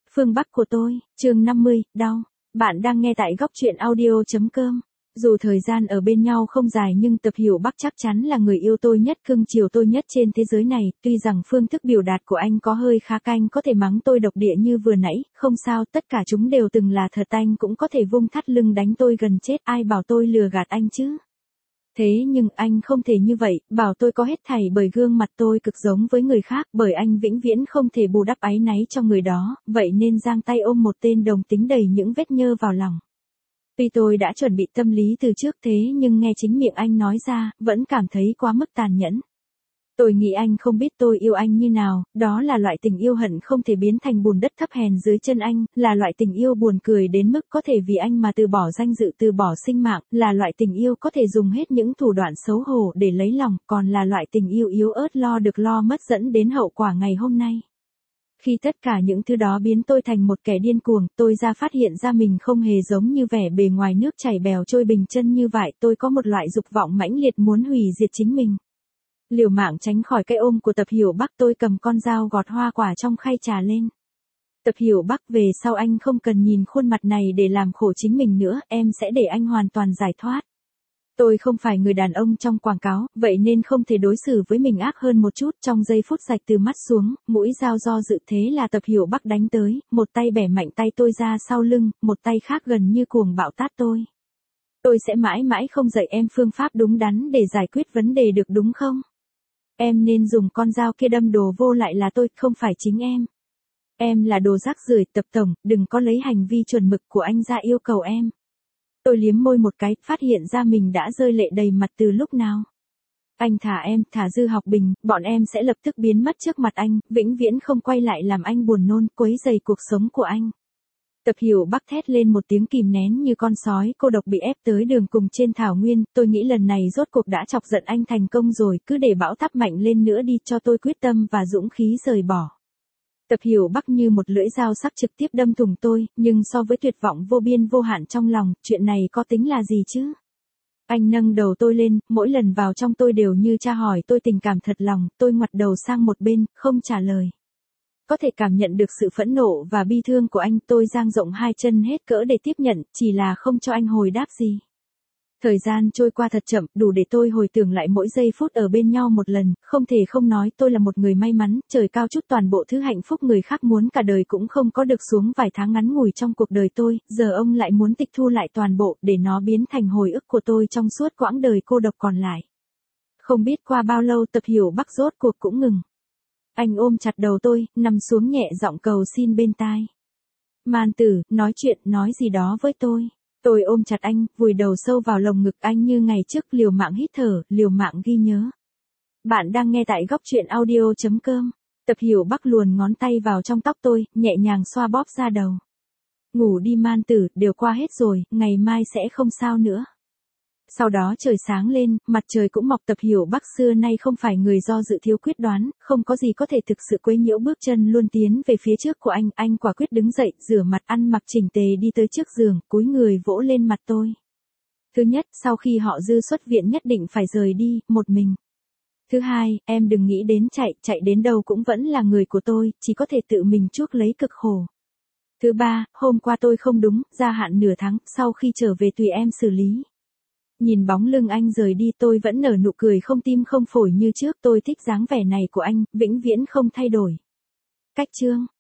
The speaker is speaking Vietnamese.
Phương Bắc của tôi, chương 50, đau. Bạn đang nghe tại góc truyện audio.com. Dù thời gian ở bên nhau không dài nhưng Tập Hiểu Bắc chắc chắn là người yêu tôi nhất, cưng chiều tôi nhất trên thế giới này. Tuy rằng phương thức biểu đạt của anh có hơi khá canh, có thể mắng tôi độc địa như vừa nãy, không sao, tất cả chúng đều từng là thật. Anh cũng có thể vung thắt lưng đánh tôi gần chết, ai bảo tôi lừa gạt anh chứ. Thế nhưng anh không thể như vậy, bảo tôi có hết thảy bởi gương mặt tôi cực giống với người khác, bởi anh vĩnh viễn không thể bù đắp áy náy cho người đó, vậy nên giang tay ôm một tên đồng tính đầy những vết nhơ vào lòng. Tuy tôi đã chuẩn bị tâm lý từ trước thế nhưng nghe chính miệng anh nói ra, vẫn cảm thấy quá mức tàn nhẫn. Tôi nghĩ anh không biết tôi yêu anh như nào, đó là loại tình yêu hận không thể biến thành bùn đất thấp hèn dưới chân anh, là loại tình yêu buồn cười đến mức có thể vì anh mà từ bỏ danh dự, từ bỏ sinh mạng, là loại tình yêu có thể dùng hết những thủ đoạn xấu hổ để lấy lòng, còn là loại tình yêu yếu ớt lo được lo mất dẫn đến hậu quả ngày hôm nay. Khi tất cả những thứ đó biến tôi thành một kẻ điên cuồng, tôi phát hiện ra mình không hề giống như vẻ bề ngoài nước chảy bèo trôi bình chân như vậy, tôi có một loại dục vọng mãnh liệt muốn hủy diệt chính mình. Liều mạng tránh khỏi cái ôm của Tập Hiểu Bắc, tôi cầm con dao gọt hoa quả trong khay trà lên. Tập Hiểu Bắc, về sau anh không cần nhìn khuôn mặt này để làm khổ chính mình nữa, em sẽ để anh hoàn toàn giải thoát. Tôi không phải người đàn ông trong quảng cáo, vậy nên không thể đối xử với mình ác hơn một chút. Trong giây phút rạch từ mắt xuống, mũi dao do dự thế là Tập Hiểu Bắc đánh tới, một tay bẻ mạnh tay tôi ra sau lưng, một tay khác gần như cuồng bạo tát tôi. Tôi sẽ mãi mãi không dạy em phương pháp đúng đắn để giải quyết vấn đề được đúng không? Em nên dùng con dao kia đâm đồ vô lại là tôi, không phải chính em. Em là đồ rác rưởi, Tập tổng, đừng có lấy hành vi chuẩn mực của anh ra yêu cầu em. Tôi liếm môi một cái, phát hiện ra mình đã rơi lệ đầy mặt từ lúc nào. Anh thả em, thả Dư Học Bình, bọn em sẽ lập tức biến mất trước mặt anh, vĩnh viễn không quay lại làm anh buồn nôn, quấy rầy cuộc sống của anh. Tập Hiểu Bắc thét lên một tiếng kìm nén như con sói cô độc bị ép tới đường cùng trên thảo nguyên, tôi nghĩ lần này rốt cuộc đã chọc giận anh thành công rồi, cứ để bão táp mạnh lên nữa đi cho tôi quyết tâm và dũng khí rời bỏ. Tập Hiểu Bắc như một lưỡi dao sắc trực tiếp đâm thủng tôi, nhưng so với tuyệt vọng vô biên vô hạn trong lòng, chuyện này có tính là gì chứ? Anh nâng đầu tôi lên, mỗi lần vào trong tôi đều như tra hỏi tôi tình cảm thật lòng, tôi ngoặt đầu sang một bên, không trả lời. Có thể cảm nhận được sự phẫn nộ và bi thương của anh, tôi dang rộng hai chân hết cỡ để tiếp nhận, chỉ là không cho anh hồi đáp gì. Thời gian trôi qua thật chậm, đủ để tôi hồi tưởng lại mỗi giây phút ở bên nhau một lần, không thể không nói tôi là một người may mắn, trời cao chút toàn bộ thứ hạnh phúc người khác muốn cả đời cũng không có được xuống vài tháng ngắn ngủi trong cuộc đời tôi, giờ ông lại muốn tịch thu lại toàn bộ để nó biến thành hồi ức của tôi trong suốt quãng đời cô độc còn lại. Không biết qua bao lâu Tập Hiểu Bắc rốt cuộc cũng ngừng. Anh ôm chặt đầu tôi, nằm xuống nhẹ giọng cầu xin bên tai. Man tử, nói chuyện, nói gì đó với tôi. Tôi ôm chặt anh, vùi đầu sâu vào lồng ngực anh như ngày trước, liều mạng hít thở, liều mạng ghi nhớ. Bạn đang nghe tại góc truyện audio.com. Tập Hiểu Bắc luồn ngón tay vào trong tóc tôi, nhẹ nhàng xoa bóp da đầu. Ngủ đi man tử, đều qua hết rồi, ngày mai sẽ không sao nữa. Sau đó trời sáng lên, mặt trời cũng mọc. Tập Hiểu Bắc xưa nay không phải người do dự thiếu quyết đoán, không có gì có thể thực sự quấy nhiễu bước chân luôn tiến về phía trước của anh quả quyết đứng dậy, rửa mặt ăn mặc chỉnh tề đi tới trước giường, cúi người vỗ lên mặt tôi. Thứ nhất, sau khi họ Dư xuất viện nhất định phải rời đi, một mình. Thứ hai, em đừng nghĩ đến chạy đến đâu cũng vẫn là người của tôi, chỉ có thể tự mình chuốc lấy cực khổ. Thứ ba, hôm qua tôi không đúng, gia hạn nửa tháng, sau khi trở về tùy em xử lý. Nhìn bóng lưng anh rời đi tôi vẫn nở nụ cười không tim không phổi như trước, tôi thích dáng vẻ này của anh, vĩnh viễn không thay đổi. Cách chương